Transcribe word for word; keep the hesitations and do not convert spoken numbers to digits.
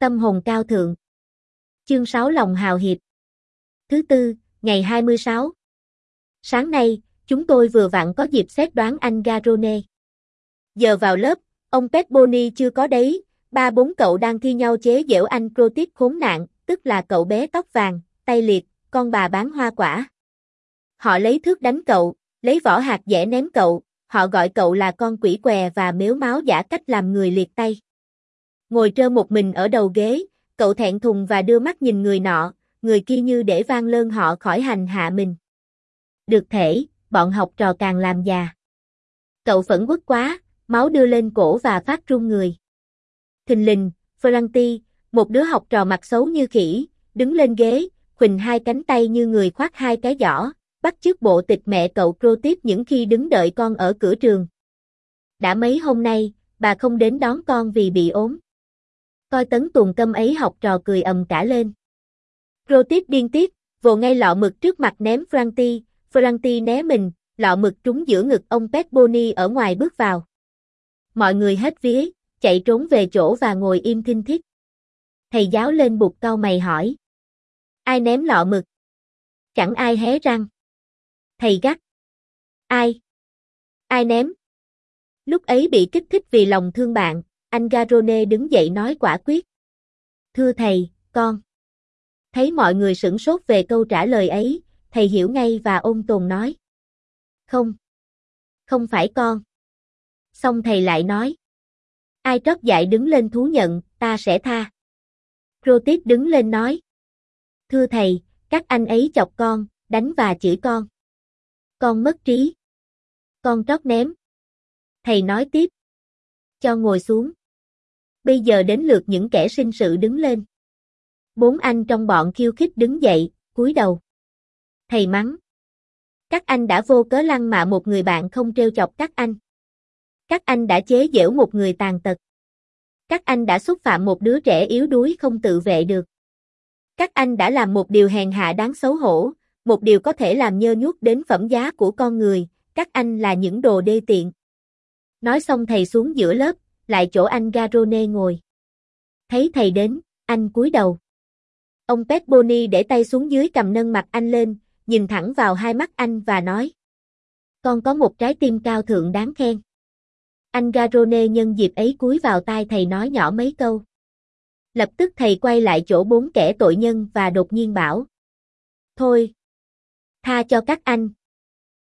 Tâm hồn cao thượng. Chương sáu lòng hào hiệp. Thứ tư, ngày hai mươi sáu. Sáng nay, chúng tôi vừa vặn có dịp xét đoán anh Garrone. Giờ vào lớp, ông Pepponi chưa có đấy, ba bốn cậu đang thi nhau chế giễu anh Crotit khốn nạn, tức là cậu bé tóc vàng, tay liệt, con bà bán hoa quả. Họ lấy thước đánh cậu, lấy vỏ hạt dẻ ném cậu, họ gọi cậu là con quỷ què và mếu máo giả cách làm người liệt tay. Ngồi trơ một mình ở đầu ghế, cậu thẹn thùng và đưa mắt nhìn người nọ, người kia như để van lơn họ khỏi hành hạ mình. Được thể, bọn học trò càng làm già. Cậu phẫn uất quá, máu đưa lên cổ và phát run người. Thình lình, Franti, một đứa học trò mặt xấu như khỉ, đứng lên ghế, khuỳnh hai cánh tay như người khoác hai cái giỏ, bắt chước bộ tịch mẹ cậu Crotit những khi đứng đợi con ở cửa trường. Đã mấy hôm nay, bà không đến đón con vì bị ốm. Coi tấn tuồng câm ấy, học trò cười ầm cả lên. Crotit điên tiết, vồ ngay lọ mực trước mặt ném Franti, Franti né mình, lọ mực trúng giữa ngực ông Pepponi ở ngoài bước vào. Mọi người hết vía, chạy trốn về chỗ và ngồi im thinh thít. Thầy giáo lên bục cau mày hỏi. Ai ném lọ mực? Chẳng ai hé răng. Thầy gắt. Ai? Ai ném? Lúc ấy bị kích thích vì lòng thương bạn, anh Garrone đứng dậy nói quả quyết. Thưa thầy, con. Thấy mọi người sửng sốt về câu trả lời ấy, thầy hiểu ngay và ôn tồn nói. Không. Không phải con. Xong thầy lại nói. Ai trót dại đứng lên thú nhận, ta sẽ tha. Crotit đứng lên nói. Thưa thầy, các anh ấy chọc con, đánh và chửi con. Con mất trí. Con trót ném. Thầy nói tiếp. Cho ngồi xuống. Bây giờ đến lượt những kẻ sinh sự đứng lên. Bốn anh trong bọn khiêu khích đứng dậy, cúi đầu. Thầy mắng. Các anh đã vô cớ lăng mạ một người bạn không trêu chọc các anh. Các anh đã chế giễu một người tàn tật. Các anh đã xúc phạm một đứa trẻ yếu đuối không tự vệ được. Các anh đã làm một điều hèn hạ đáng xấu hổ, một điều có thể làm nhơ nhuốc đến phẩm giá của con người, các anh là những đồ đê tiện. Nói xong thầy xuống giữa lớp, lại chỗ anh Garrone ngồi. Thấy thầy đến, anh cúi đầu. Ông Pepponi để tay xuống dưới cầm nâng mặt anh lên, nhìn thẳng vào hai mắt anh và nói. Con có một trái tim cao thượng đáng khen. Anh Garrone nhân dịp ấy cúi vào tai thầy nói nhỏ mấy câu. Lập tức thầy quay lại chỗ bốn kẻ tội nhân và đột nhiên bảo. Thôi. Tha cho các anh,